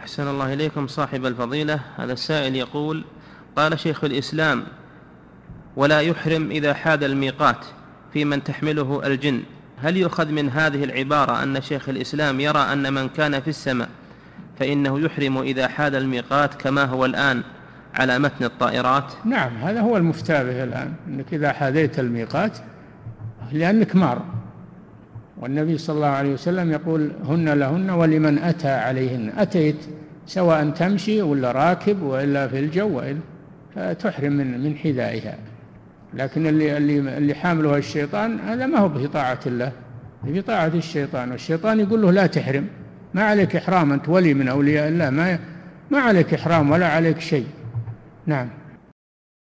أحسن الله إليكم صاحب الفضيلة. هذا السائل يقول: قال شيخ الإسلام: ولا يحرم إذا حاد الميقات في من تحمله الجن. هل يؤخذ من هذه العبارة أن شيخ الإسلام يرى أن من كان في السماء فإنه يحرم إذا حاد الميقات كما هو الآن على متن الطائرات؟ نعم، هذا هو المفتى به الآن، أنك إذا حاديت الميقات لأنك مار، والنبي صلى الله عليه وسلم يقول: هن لهن ولمن أتى عليهن. أتيت سواء تمشي ولا راكب وإلا في الجو، فتحرم من حذائها. لكن اللي حاملها الشيطان هذا ما هو بطاعة الله، بطاعة الشيطان، والشيطان يقول له: لا تحرم، ما عليك إحرام، أنت ولي من أولياء الله، ما عليك إحرام ولا عليك شيء. نعم.